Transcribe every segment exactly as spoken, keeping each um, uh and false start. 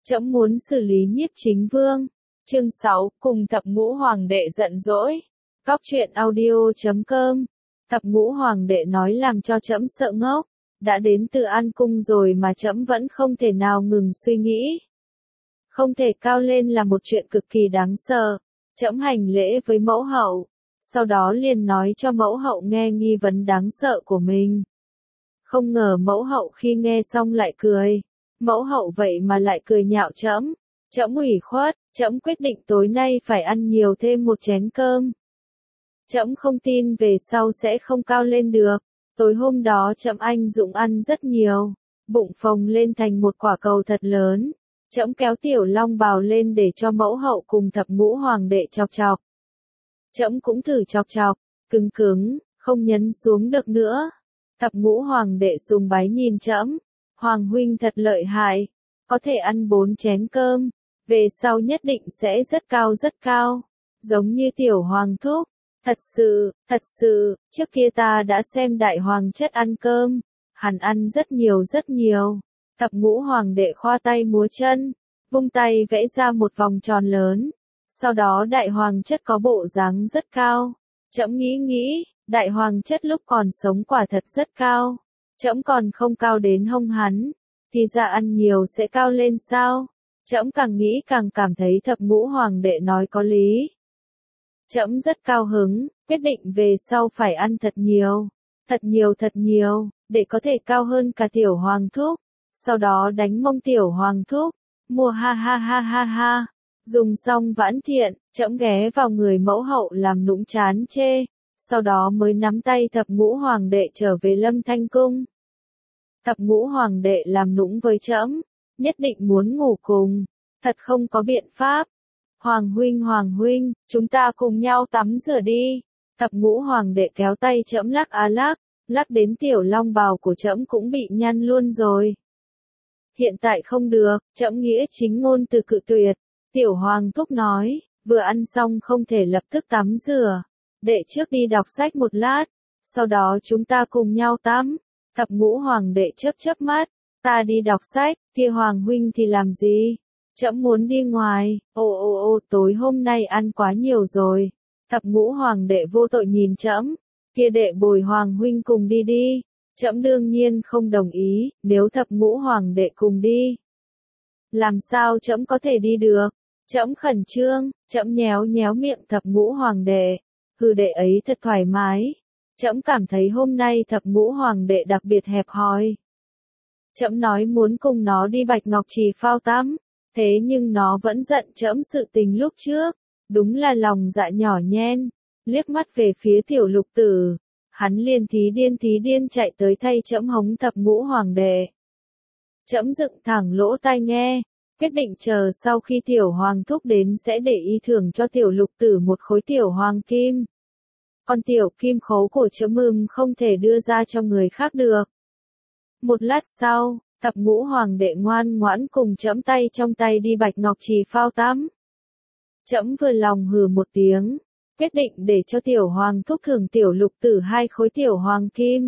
Trẫm muốn xử lý Nhiếp Chính Vương. Chương sáu, cùng thập ngũ hoàng đệ giận dỗi. Cóc truyện audio chấm com. Thập ngũ hoàng đệ nói làm cho trẫm sợ ngốc. Đã đến Từ An cung rồi mà trẫm vẫn không thể nào ngừng suy nghĩ. Không thể cao lên là một chuyện cực kỳ đáng sợ. Trẫm hành lễ với mẫu hậu, sau đó liền nói cho mẫu hậu nghe nghi vấn đáng sợ của mình. Không ngờ mẫu hậu khi nghe xong lại cười. Mẫu hậu vậy mà lại cười nhạo trẫm. Trẫm ủy khuất, trẫm quyết định tối nay phải ăn nhiều thêm một chén cơm. Trẫm không tin về sau sẽ không cao lên được. Tối hôm đó trẫm anh dũng ăn rất nhiều, bụng phồng lên thành một quả cầu thật lớn. Trẫm kéo Tiểu Long Bào lên để cho mẫu hậu cùng thập ngũ hoàng đệ chọc chọc. Trẫm cũng thử chọc chọc, cứng cứng, không nhấn xuống được nữa. Thập ngũ hoàng đệ sùng bái nhìn trẫm. Hoàng huynh thật lợi hại, có thể ăn bốn chén cơm, về sau nhất định sẽ rất cao rất cao, giống như tiểu hoàng thúc. Thật sự, thật sự, trước kia ta đã xem đại hoàng chất ăn cơm, hắn ăn rất nhiều rất nhiều. Thập ngũ hoàng đệ khoa tay múa chân, vung tay vẽ ra một vòng tròn lớn, sau đó đại hoàng chất có bộ dáng rất cao. Trẫm nghĩ nghĩ, đại hoàng chất lúc còn sống quả thật rất cao. Trẫm còn không cao đến hông hắn, thì ra ăn nhiều sẽ cao lên sao? Trẫm càng nghĩ càng cảm thấy thập ngũ hoàng đệ nói có lý. Trẫm rất cao hứng, quyết định về sau phải ăn thật nhiều, thật nhiều thật nhiều, để có thể cao hơn cả tiểu hoàng thúc, sau đó đánh mông tiểu hoàng thúc, mua ha ha ha ha ha. Dùng xong vãn thiện, trẫm ghé vào người mẫu hậu làm nũng chán chê, sau đó mới nắm tay thập ngũ hoàng đệ trở về Lâm Thanh cung. Thập ngũ hoàng đệ làm nũng với trẫm, nhất định muốn ngủ cùng, thật không có biện pháp. Hoàng huynh hoàng huynh, chúng ta cùng nhau tắm rửa đi. Thập ngũ hoàng đệ kéo tay trẫm lắc á lắc, lắc đến Tiểu Long Bào của trẫm cũng bị nhăn luôn rồi. Hiện tại không được, trẫm nghĩa chính ngôn từ cự tuyệt. Tiểu hoàng thúc nói, vừa ăn xong không thể lập tức tắm rửa, đệ trước đi đọc sách một lát, sau đó chúng ta cùng nhau tắm. Thập ngũ hoàng đệ chớp chớp mắt, ta đi đọc sách, kia hoàng huynh thì làm gì? Trẫm muốn đi ngoài. Ô ô ô, tối hôm nay ăn quá nhiều rồi. Thập ngũ hoàng đệ vô tội nhìn trẫm, kia đệ bồi hoàng huynh cùng đi đi. Trẫm đương nhiên không đồng ý, nếu thập ngũ hoàng đệ cùng đi, làm sao trẫm có thể đi được? Trẫm khẩn trương, trẫm nhéo nhéo miệng thập ngũ hoàng đệ, hừ đệ ấy thật thoải mái. Trẫm cảm thấy hôm nay thập ngũ hoàng đệ đặc biệt hẹp hòi. Trẫm nói muốn cùng nó đi Bạch Ngọc Trì phao tắm, thế nhưng nó vẫn giận trẫm sự tình lúc trước, đúng là lòng dạ nhỏ nhen. Liếc mắt về phía Tiểu Lục Tử, hắn liền thí điên thí điên chạy tới thay trẫm hống thập ngũ hoàng đệ. Trẫm dựng thẳng lỗ tai nghe, quyết định chờ sau khi Tiểu Hoàng thúc đến sẽ để ý thưởng cho Tiểu Lục Tử một khối tiểu hoàng kim. Còn tiểu kim khấu của trẫm ừm không thể đưa ra cho người khác được. Một lát sau, thập ngũ hoàng đệ ngoan ngoãn cùng trẫm tay trong tay đi Bạch Ngọc Trì phao tắm. Trẫm vừa lòng hừ một tiếng, quyết định để cho Tiểu Hoàng thúc thưởng Tiểu Lục Tử hai khối tiểu hoàng kim.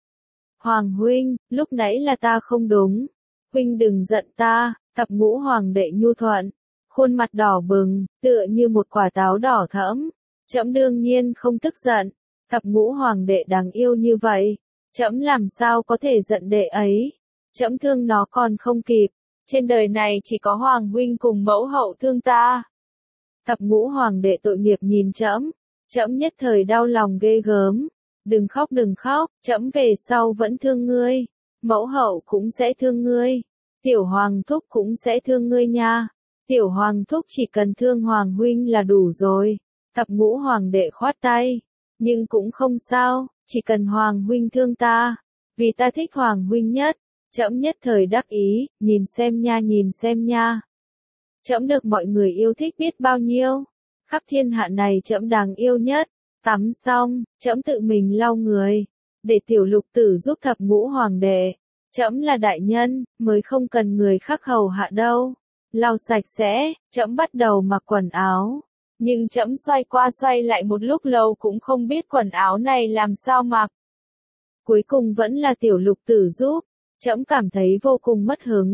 Hoàng huynh, lúc nãy là ta không đúng, huynh đừng giận ta. Thập ngũ hoàng đệ nhu thuận, khuôn mặt đỏ bừng, tựa như một quả táo đỏ thẫm. Trẫm đương nhiên không tức giận, thập ngũ hoàng đệ đáng yêu như vậy, trẫm làm sao có thể giận đệ ấy? Trẫm thương nó còn không kịp, trên đời này chỉ có hoàng huynh cùng mẫu hậu thương ta. Thập ngũ hoàng đệ tội nghiệp nhìn trẫm, trẫm nhất thời đau lòng ghê gớm. Đừng khóc đừng khóc, trẫm về sau vẫn thương ngươi, mẫu hậu cũng sẽ thương ngươi. Tiểu hoàng thúc cũng sẽ thương ngươi nha. Tiểu hoàng thúc chỉ cần thương hoàng huynh là đủ rồi. Thập ngũ hoàng đệ khoát tay. Nhưng cũng không sao, chỉ cần hoàng huynh thương ta. Vì ta thích hoàng huynh nhất. Trẫm nhất thời đắc ý, nhìn xem nha nhìn xem nha. Trẫm được mọi người yêu thích biết bao nhiêu. Khắp thiên hạ này trẫm đáng yêu nhất. Tắm xong, trẫm tự mình lau người. Để Tiểu Lục Tử giúp thập ngũ hoàng đệ. Trẫm là đại nhân, mới không cần người khác hầu hạ đâu. Lau sạch sẽ, trẫm bắt đầu mặc quần áo. Nhưng trẫm xoay qua xoay lại một lúc lâu cũng không biết quần áo này làm sao mặc. Cuối cùng vẫn là Tiểu Lục Tử giúp. Trẫm cảm thấy vô cùng mất hứng.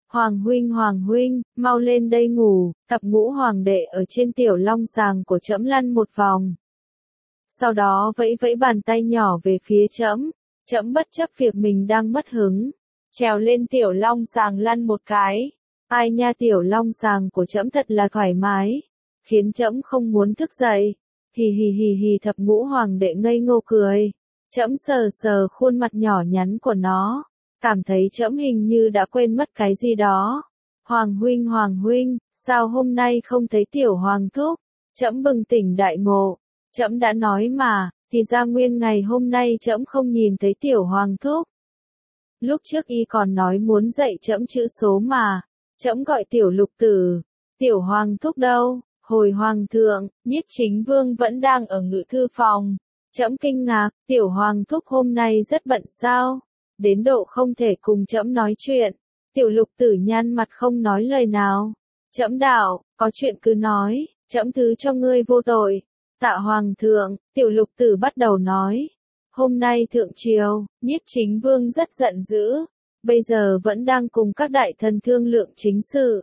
Hoàng huynh Hoàng huynh, mau lên đây ngủ, Thập Ngũ Hoàng đệ ở trên tiểu long sàng của trẫm lăn một vòng. Sau đó vẫy vẫy bàn tay nhỏ về phía trẫm, trẫm bất chấp việc mình đang mất hứng, trèo lên tiểu long sàng lăn một cái. Ai nha, tiểu long sàng của trẫm thật là thoải mái, khiến trẫm không muốn thức dậy. Hì hì hì hì, Thập Ngũ Hoàng đệ ngây ngô cười. Trẫm sờ sờ khuôn mặt nhỏ nhắn của nó, cảm thấy trẫm hình như đã quên mất cái gì đó. Hoàng huynh Hoàng huynh, sao hôm nay không thấy tiểu hoàng thúc? Trẫm bừng tỉnh đại ngộ. Trẫm đã nói mà, thì ra nguyên ngày hôm nay trẫm không nhìn thấy tiểu hoàng thúc. Lúc trước y còn nói muốn dạy trẫm chữ số mà. Trẫm gọi tiểu lục tử. Tiểu hoàng thúc đâu? Hồi hoàng thượng, Nhiếp Chính Vương vẫn đang ở ngự thư phòng. Trẫm kinh ngạc, tiểu hoàng thúc hôm nay rất bận sao? Đến độ không thể cùng trẫm nói chuyện. Tiểu lục tử nhăn mặt không nói lời nào. Trẫm đạo, có chuyện cứ nói, trẫm thứ cho ngươi vô tội. Tạ hoàng thượng, tiểu lục tử bắt đầu nói. Hôm nay thượng triều, Nhiếp Chính Vương rất giận dữ. Bây giờ vẫn đang cùng các đại thần thương lượng chính sự.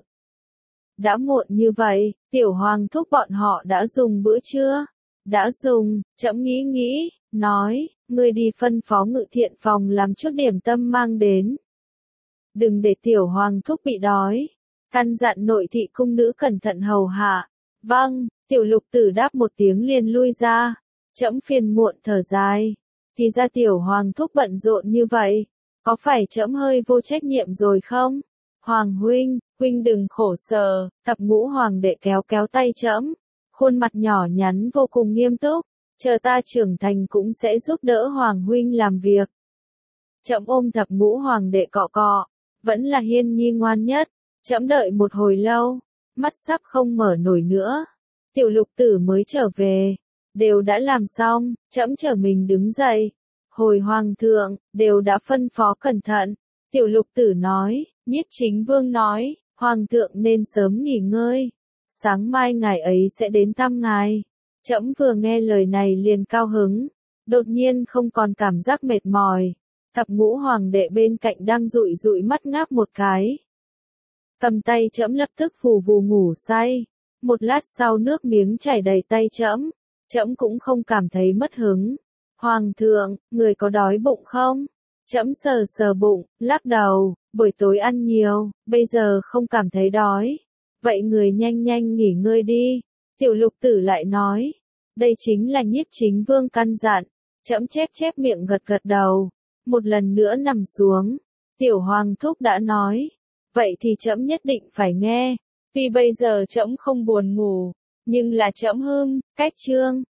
Đã muộn như vậy, tiểu hoàng thúc bọn họ đã dùng bữa trưa? Đã dùng, trẫm nghĩ nghĩ, nói, ngươi đi phân phó ngự thiện phòng làm chút điểm tâm mang đến. Đừng để tiểu hoàng thúc bị đói. Căn dặn nội thị cung nữ cẩn thận hầu hạ. Vâng, tiểu lục tử đáp một tiếng liền lui ra. Trẫm phiền muộn thở dài. Thì ra tiểu hoàng thúc bận rộn như vậy. Có phải trẫm hơi vô trách nhiệm rồi không? Hoàng huynh, huynh đừng khổ sở. Thập Ngũ Hoàng đệ kéo kéo tay trẫm, khuôn mặt nhỏ nhắn vô cùng nghiêm túc. Chờ ta trưởng thành cũng sẽ giúp đỡ Hoàng huynh làm việc. Trẫm ôm Thập Ngũ Hoàng đệ cọ cọ, vẫn là Hiên Nhi ngoan nhất. Trẫm đợi một hồi lâu, mắt sắp không mở nổi nữa. Tiểu lục tử mới trở về, đều đã làm xong, trẫm trở mình đứng dậy. Hồi hoàng thượng, đều đã phân phó cẩn thận. Tiểu lục tử nói, Nhiếp Chính Vương nói, hoàng thượng nên sớm nghỉ ngơi. Sáng mai ngài ấy sẽ đến thăm ngài. Trẫm vừa nghe lời này liền cao hứng, đột nhiên không còn cảm giác mệt mỏi. Thập Ngũ Hoàng đệ bên cạnh đang dụi dụi mắt ngáp một cái. Cầm tay trẫm lập tức phù vù ngủ say. Một lát sau nước miếng chảy đầy tay trẫm, trẫm cũng không cảm thấy mất hứng. Hoàng thượng, người có đói bụng không? Trẫm sờ sờ bụng, lắc đầu, buổi tối ăn nhiều, bây giờ không cảm thấy đói. Vậy người nhanh nhanh nghỉ ngơi đi. Tiểu lục tử lại nói, đây chính là Nhiếp Chính Vương căn dặn. Trẫm chép chép miệng gật gật đầu, một lần nữa nằm xuống. Tiểu hoàng thúc đã nói, vậy thì trẫm nhất định phải nghe. Tuy bây giờ trẫm không buồn ngủ, nhưng là trẫm hưng, cách chương.